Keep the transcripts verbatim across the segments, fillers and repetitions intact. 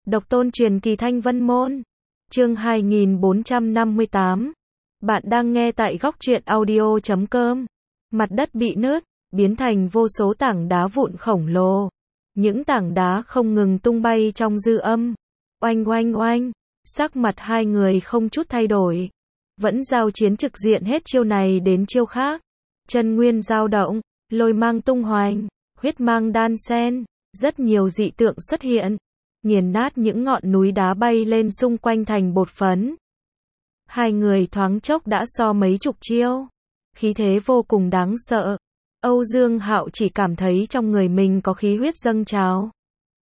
Độc tôn truyền kỳ Thanh Vân Môn. Chương hai nghìn bốn trăm năm mươi tám. Bạn đang nghe tại góc truyện audio chấm com. Mặt đất bị nứt, biến thành vô số tảng đá vụn khổng lồ. Những tảng đá không ngừng tung bay trong dư âm. Oanh oanh oanh, sắc mặt hai người không chút thay đổi. Vẫn giao chiến trực diện hết chiêu này đến chiêu khác. Chân nguyên dao động, lôi mang tung hoành, huyết mang đan xen, rất nhiều dị tượng xuất hiện. Nghiền nát những ngọn núi đá bay lên xung quanh thành bột phấn. Hai người thoáng chốc đã so mấy chục chiêu. Khí thế vô cùng đáng sợ. Âu Dương Hạo chỉ cảm thấy trong người mình có khí huyết dâng trào.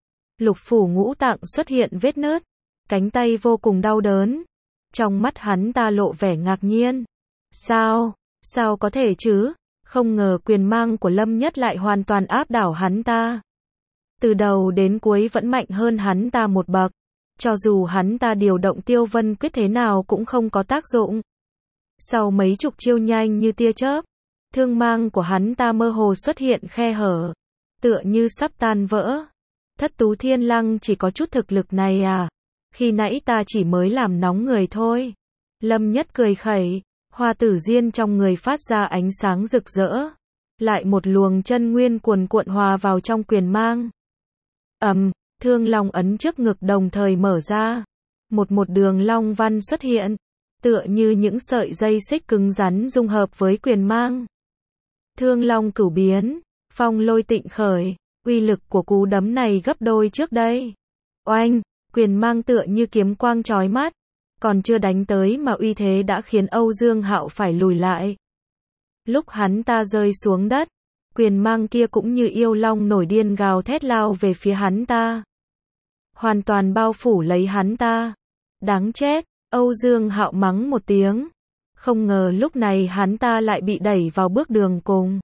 Lục phủ ngũ tạng xuất hiện vết nứt. Cánh tay vô cùng đau đớn. Trong mắt hắn ta lộ vẻ ngạc nhiên. Sao? Sao có thể chứ? Không ngờ quyền mang của Lâm Nhất lại hoàn toàn áp đảo hắn ta. Từ đầu đến cuối vẫn mạnh hơn hắn ta một bậc. Cho dù hắn ta điều động Tiêu Vân Quyết thế nào cũng không có tác dụng. Sau mấy chục chiêu nhanh như tia chớp, thương mang của hắn ta mơ hồ xuất hiện khe hở, tựa như sắp tan vỡ. Thất Tú Thiên Lăng chỉ có chút thực lực này à? Khi nãy ta chỉ mới làm nóng người thôi. Lâm Nhất cười khẩy, hoa tử diên trong người phát ra ánh sáng rực rỡ. Lại một luồng chân nguyên cuồn cuộn hòa vào trong quyền mang. Ầm, thương long ấn trước ngực đồng thời mở ra. Một một đường long văn xuất hiện, tựa như những sợi dây xích cứng rắn dung hợp với quyền mang. Thương long cửu biến, phong lôi tịnh khởi, uy lực của cú đấm này gấp đôi trước đây. Oanh, quyền mang tựa như kiếm quang chói mắt, còn chưa đánh tới mà uy thế đã khiến Âu Dương Hạo phải lùi lại. Lúc hắn ta rơi xuống đất, quyền mang kia cũng như yêu long nổi điên gào thét lao về phía hắn ta. Hoàn toàn bao phủ lấy hắn ta. Đáng chết, Âu Dương Hạo mắng một tiếng. Không ngờ lúc này hắn ta lại bị đẩy vào bước đường cùng.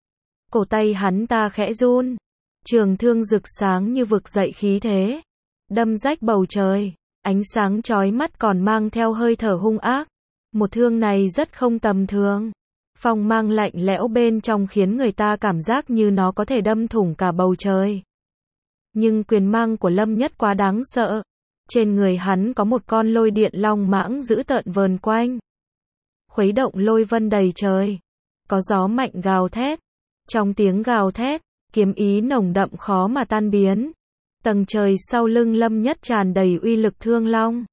Cổ tay hắn ta khẽ run. Trường thương rực sáng như vực dậy khí thế. Đâm rách bầu trời. Ánh sáng chói mắt còn mang theo hơi thở hung ác. Một thương này rất không tầm thường. Phong mang lạnh lẽo bên trong khiến người ta cảm giác như nó có thể đâm thủng cả bầu trời. Nhưng quyền mang của Lâm Nhất quá đáng sợ. Trên người hắn có một con lôi điện long mãng dữ tợn vờn quanh. Khuấy động lôi vân đầy trời. Có gió mạnh gào thét. Trong tiếng gào thét, kiếm ý nồng đậm khó mà tan biến. Tầng trời sau lưng Lâm Nhất tràn đầy uy lực thương long.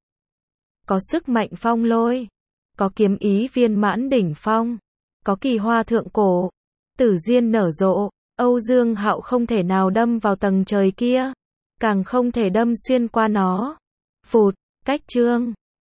Có sức mạnh phong lôi. Có kiếm ý viên mãn đỉnh phong. Có kỳ hoa thượng cổ. Tử diên nở rộ. Âu Dương Hạo không thể nào đâm vào tầng trời kia. Càng không thể đâm xuyên qua nó. Phụt, cách chương.